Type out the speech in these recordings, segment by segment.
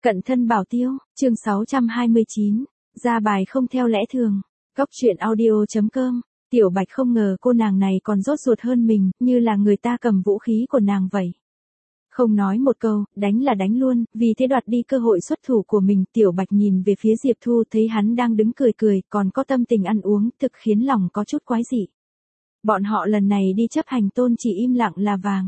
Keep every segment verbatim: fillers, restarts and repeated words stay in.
Cận thân bảo tiêu, chương sáu trăm hai mươi chín, ra bài không theo lẽ thường. Góc truyện audio.com, Tiểu Bạch không ngờ cô nàng này còn rốt ruột hơn mình, như là người ta cầm vũ khí của nàng vậy. Không nói một câu, đánh là đánh luôn, vì thế đoạt đi cơ hội xuất thủ của mình. Tiểu Bạch nhìn về phía Diệp Thu thấy hắn đang đứng cười cười, còn có tâm tình ăn uống, thực khiến lòng có chút quái dị. Bọn họ lần này đi chấp hành tôn chỉ im lặng là vàng.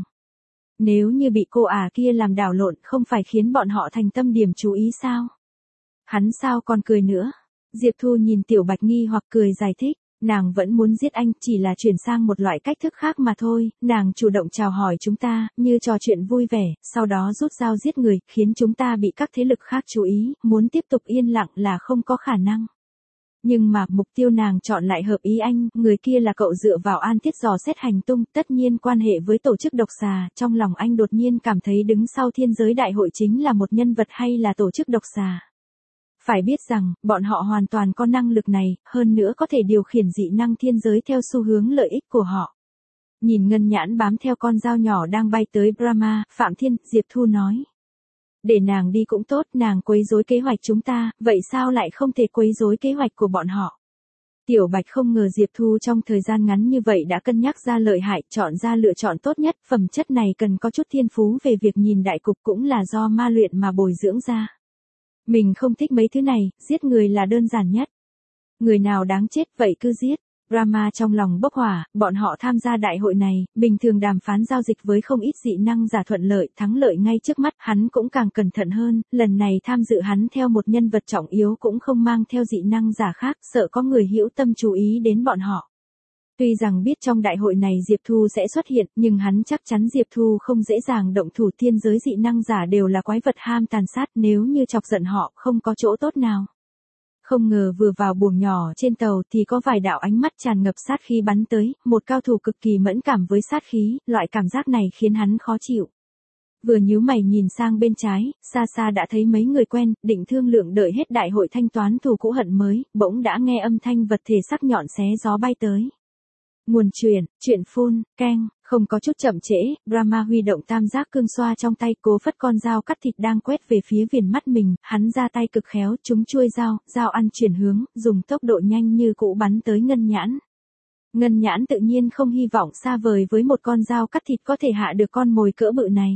Nếu như bị cô ả kia làm đảo lộn không phải khiến bọn họ thành tâm điểm chú ý sao? Hắn sao còn cười nữa? Diệp Thu nhìn Tiểu Bạch nghi hoặc cười giải thích, nàng vẫn muốn giết anh, chỉ là chuyển sang một loại cách thức khác mà thôi. Nàng chủ động chào hỏi chúng ta, như trò chuyện vui vẻ, sau đó rút dao giết người, khiến chúng ta bị các thế lực khác chú ý, muốn tiếp tục yên lặng là không có khả năng. Nhưng mà mục tiêu nàng chọn lại hợp ý anh, người kia là cậu dựa vào An Tiết dò xét hành tung, tất nhiên quan hệ với tổ chức độc xà. Trong lòng anh đột nhiên cảm thấy đứng sau thiên giới đại hội chính là một nhân vật hay là tổ chức độc xà. Phải biết rằng, bọn họ hoàn toàn có năng lực này, hơn nữa có thể điều khiển dị năng thiên giới theo xu hướng lợi ích của họ. Nhìn Ngân Nhãn bám theo con dao nhỏ đang bay tới Brahma, Phạm Thiên, Diệp Thu nói. Để nàng đi cũng tốt, nàng quấy rối kế hoạch chúng ta, vậy sao lại không thể quấy rối kế hoạch của bọn họ? Tiểu Bạch không ngờ Diệp Thu trong thời gian ngắn như vậy đã cân nhắc ra lợi hại, chọn ra lựa chọn tốt nhất. Phẩm chất này cần có chút thiên phú về việc nhìn đại cục, cũng là do ma luyện mà bồi dưỡng ra. Mình không thích mấy thứ này, giết người là đơn giản nhất. Người nào đáng chết vậy cứ giết. Brahma trong lòng bốc hỏa, bọn họ tham gia đại hội này, bình thường đàm phán giao dịch với không ít dị năng giả thuận lợi, thắng lợi ngay trước mắt, hắn cũng càng cẩn thận hơn, lần này tham dự hắn theo một nhân vật trọng yếu cũng không mang theo dị năng giả khác, sợ có người hữu tâm chú ý đến bọn họ. Tuy rằng biết trong đại hội này Diệp Thu sẽ xuất hiện, nhưng hắn chắc chắn Diệp Thu không dễ dàng động thủ. Thiên giới dị năng giả đều là quái vật ham tàn sát, nếu như chọc giận họ không có chỗ tốt nào. Không ngờ vừa vào buồng nhỏ trên tàu thì có vài đạo ánh mắt tràn ngập sát khí bắn tới, một cao thủ cực kỳ mẫn cảm với sát khí, loại cảm giác này khiến hắn khó chịu. Vừa nhíu mày nhìn sang bên trái, xa xa đã thấy mấy người quen, định thương lượng đợi hết đại hội thanh toán thù cũ hận mới, bỗng đã nghe âm thanh vật thể sắc nhọn xé gió bay tới. Nguồn truyền, chuyện phun, keng, không có chút chậm trễ, Brahma huy động tam giác cương xoa trong tay, cố phất con dao cắt thịt đang quét về phía viền mắt mình, hắn ra tay cực khéo, trúng chuôi dao, dao ăn chuyển hướng, dùng tốc độ nhanh như cũ bắn tới Ngân Nhãn. Ngân Nhãn tự nhiên không hy vọng xa vời với một con dao cắt thịt có thể hạ được con mồi cỡ bự này.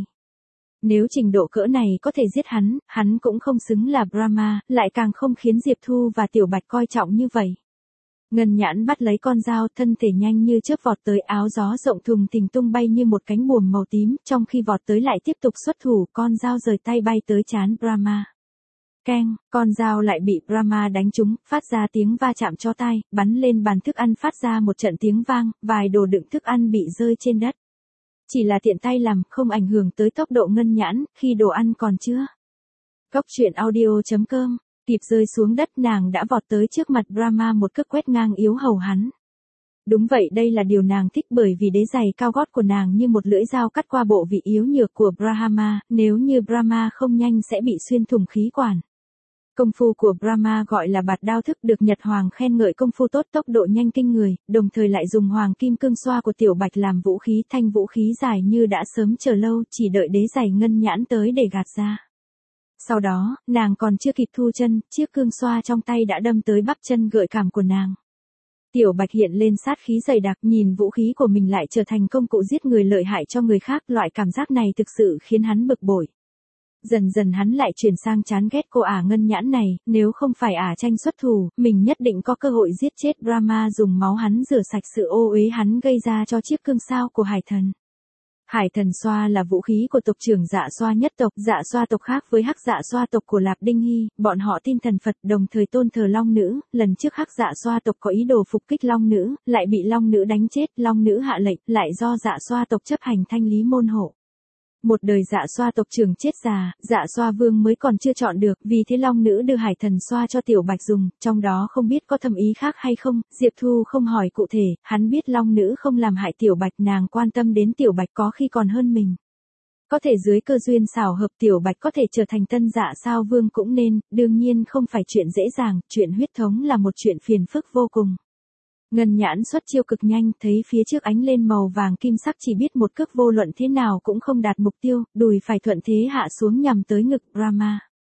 Nếu trình độ cỡ này có thể giết hắn, hắn cũng không xứng là Brahma, lại càng không khiến Diệp Thu và Tiểu Bạch coi trọng như vậy. Ngân Nhãn bắt lấy con dao, thân thể nhanh như chớp vọt tới, áo gió rộng thùng thình tung bay như một cánh buồm màu tím, trong khi vọt tới lại tiếp tục xuất thủ, con dao rời tay bay tới trán Brahma. Keng, con dao lại bị Brahma đánh trúng, phát ra tiếng va chạm chói tai, bắn lên bàn thức ăn phát ra một trận tiếng vang, vài đồ đựng thức ăn bị rơi trên đất. Chỉ là tiện tay làm, không ảnh hưởng tới tốc độ Ngân Nhãn, khi đồ ăn còn chưa. Góc truyện audio.com, kịp rơi xuống đất nàng đã vọt tới trước mặt Brahma một cước quét ngang yếu hầu hắn. Đúng vậy, đây là điều nàng thích, bởi vì đế giày cao gót của nàng như một lưỡi dao cắt qua bộ vị yếu nhược của Brahma, nếu như Brahma không nhanh sẽ bị xuyên thủng khí quản. Công phu của Brahma gọi là bạt đao thức, được Nhật Hoàng khen ngợi công phu tốt, tốc độ nhanh kinh người, đồng thời lại dùng hoàng kim cương xoa của Tiểu Bạch làm vũ khí, thanh vũ khí dài như đã sớm chờ lâu, chỉ đợi đế giày Ngân Nhãn tới để gạt ra. Sau đó, nàng còn chưa kịp thu chân, chiếc cương xoa trong tay đã đâm tới bắp chân gợi cảm của nàng. Tiểu Bạch hiện lên sát khí dày đặc, nhìn vũ khí của mình lại trở thành công cụ giết người lợi hại cho người khác, loại cảm giác này thực sự khiến hắn bực bội. Dần dần hắn lại chuyển sang chán ghét cô ả Ngân Nhãn này, nếu không phải ả tranh xuất thủ, mình nhất định có cơ hội giết chết Brahma, dùng máu hắn rửa sạch sự ô uế hắn gây ra cho chiếc cương sao của Hải Thần. Hải Thần xoa là vũ khí của tộc trưởng Dạ Xoa nhất tộc. Dạ Xoa tộc khác với Hắc Dạ Xoa tộc của Lạp Đinh Hy, bọn họ tin thần Phật, đồng thời tôn thờ Long Nữ. Lần trước Hắc Dạ Xoa tộc có ý đồ phục kích Long Nữ, lại bị Long Nữ đánh chết. Long Nữ hạ lệnh, lại do Dạ Xoa tộc chấp hành thanh lý môn hộ. Một đời Dạ Xoa tộc trưởng chết già, Dạ Xoa vương mới còn chưa chọn được, vì thế Long Nữ đưa Hải Thần xoa cho Tiểu Bạch dùng, trong đó không biết có thâm ý khác hay không. Diệp Thu không hỏi cụ thể, hắn biết Long Nữ không làm hại Tiểu Bạch, nàng quan tâm đến Tiểu Bạch có khi còn hơn mình. Có thể dưới cơ duyên xảo hợp Tiểu Bạch có thể trở thành tân Dạ Sao vương cũng nên, đương nhiên không phải chuyện dễ dàng, chuyện huyết thống là một chuyện phiền phức vô cùng. Ngân Nhãn xuất chiêu cực nhanh, thấy phía trước ánh lên màu vàng kim sắc, chỉ biết một cước vô luận thế nào cũng không đạt mục tiêu, đùi phải thuận thế hạ xuống nhằm tới ngực Brahma.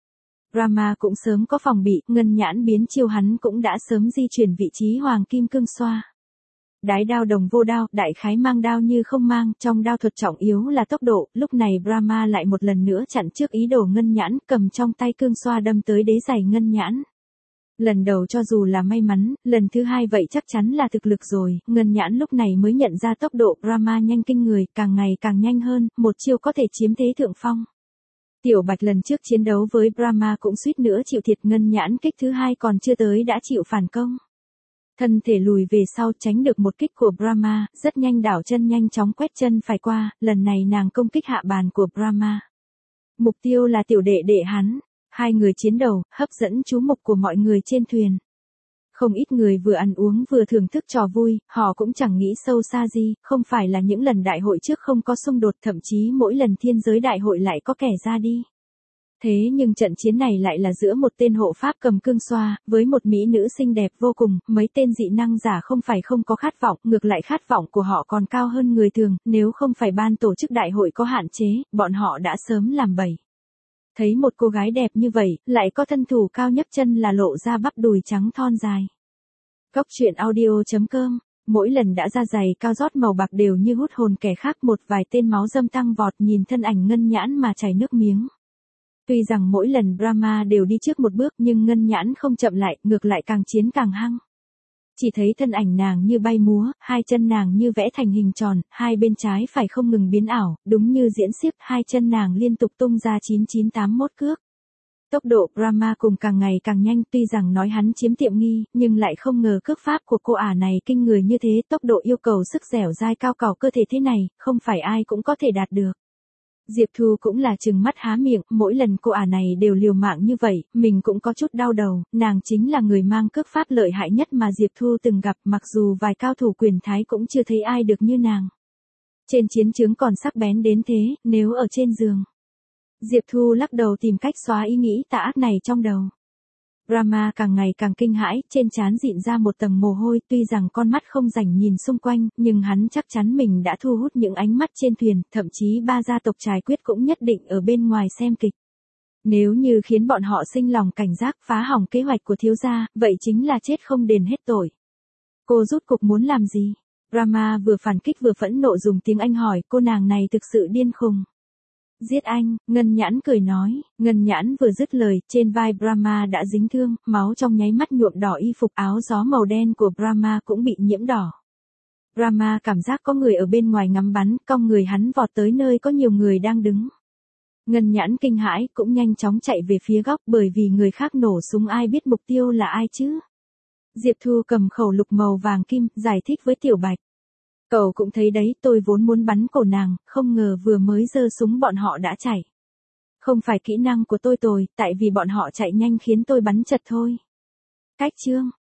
Brahma cũng sớm có phòng bị, ngân nhãn biến chiêu hắn cũng đã sớm di chuyển vị trí hoàng kim cương xoa. Đái đao đồng vô đao, đại khái mang đao như không mang, trong đao thuật trọng yếu là tốc độ, lúc này Brahma lại một lần nữa chặn trước ý đồ ngân nhãn, cầm trong tay cương xoa đâm tới đế giày ngân nhãn. Lần đầu cho dù là may mắn, lần thứ hai vậy chắc chắn là thực lực rồi, ngân nhãn lúc này mới nhận ra tốc độ Brahma nhanh kinh người, càng ngày càng nhanh hơn, một chiêu có thể chiếm thế thượng phong. Tiểu Bạch lần trước chiến đấu với Brahma cũng suýt nữa chịu thiệt, ngân nhãn kích thứ hai còn chưa tới đã chịu phản công. Thân thể lùi về sau tránh được một kích của Brahma, rất nhanh đảo chân nhanh chóng quét chân phải qua, lần này nàng công kích hạ bàn của Brahma. Mục tiêu là tiểu đệ đệ hắn, hai người chiến đầu, hấp dẫn chú mục của mọi người trên thuyền. Không ít người vừa ăn uống vừa thưởng thức trò vui, họ cũng chẳng nghĩ sâu xa gì, không phải là những lần đại hội trước không có xung đột, thậm chí mỗi lần thiên giới đại hội lại có kẻ ra đi. Thế nhưng trận chiến này lại là giữa một tên hộ pháp cầm cương xoa, với một mỹ nữ xinh đẹp vô cùng, mấy tên dị năng giả không phải không có khát vọng, ngược lại khát vọng của họ còn cao hơn người thường, nếu không phải ban tổ chức đại hội có hạn chế, bọn họ đã sớm làm bẫy. Thấy một cô gái đẹp như vậy, lại có thân thủ cao nhấc chân là lộ ra bắp đùi trắng thon dài. Cốc truyện audio chấm com, mỗi lần đã ra giày cao rót màu bạc đều như hút hồn kẻ khác, một vài tên máu dâm tăng vọt nhìn thân ảnh ngân nhãn mà chảy nước miếng. Tuy rằng mỗi lần Brahma đều đi trước một bước nhưng ngân nhãn không chậm lại, ngược lại càng chiến càng hăng. Chỉ thấy thân ảnh nàng như bay múa, hai chân nàng như vẽ thành hình tròn, hai bên trái phải không ngừng biến ảo, đúng như diễn xiếc, hai chân nàng liên tục tung ra chín chín tám mốt cước. Tốc độ Brahma cùng càng ngày càng nhanh, tuy rằng nói hắn chiếm tiện nghi, nhưng lại không ngờ cước pháp của cô ả này kinh người như thế, tốc độ yêu cầu sức dẻo dai cao cào cơ thể thế này, không phải ai cũng có thể đạt được. Diệp Thu cũng là trừng mắt há miệng, mỗi lần cô ả này đều liều mạng như vậy, mình cũng có chút đau đầu, nàng chính là người mang cước pháp lợi hại nhất mà Diệp Thu từng gặp, mặc dù vài cao thủ quyền thái cũng chưa thấy ai được như nàng. Trên chiến trường còn sắc bén đến thế, nếu ở trên giường. Diệp Thu lắc đầu tìm cách xóa ý nghĩ tà ác này trong đầu. Brahma càng ngày càng kinh hãi, trên trán dịn ra một tầng mồ hôi, tuy rằng con mắt không rảnh nhìn xung quanh, nhưng hắn chắc chắn mình đã thu hút những ánh mắt trên thuyền, thậm chí ba gia tộc Trài Quyết cũng nhất định ở bên ngoài xem kịch. Nếu như khiến bọn họ sinh lòng cảnh giác phá hỏng kế hoạch của thiếu gia, vậy chính là chết không đền hết tội. Cô rút cục muốn làm gì? Brahma vừa phản kích vừa phẫn nộ dùng tiếng Anh hỏi, cô nàng này thực sự điên khùng. Giết anh, Ngân Nhãn cười nói, Ngân Nhãn vừa dứt lời, trên vai Brahma đã dính thương, máu trong nháy mắt nhuộm đỏ y phục áo gió màu đen của Brahma cũng bị nhiễm đỏ. Brahma cảm giác có người ở bên ngoài ngắm bắn, cong người hắn vọt tới nơi có nhiều người đang đứng. Ngân Nhãn kinh hãi, cũng nhanh chóng chạy về phía góc, bởi vì người khác nổ súng ai biết mục tiêu là ai chứ. Diệp Thu cầm khẩu lục màu vàng kim, giải thích với Tiểu Bạch. Cậu cũng thấy đấy, tôi vốn muốn bắn cổ nàng, không ngờ vừa mới giơ súng bọn họ đã chạy. Không phải kỹ năng của tôi tồi, tại vì bọn họ chạy nhanh khiến tôi bắn chật thôi. Cách chương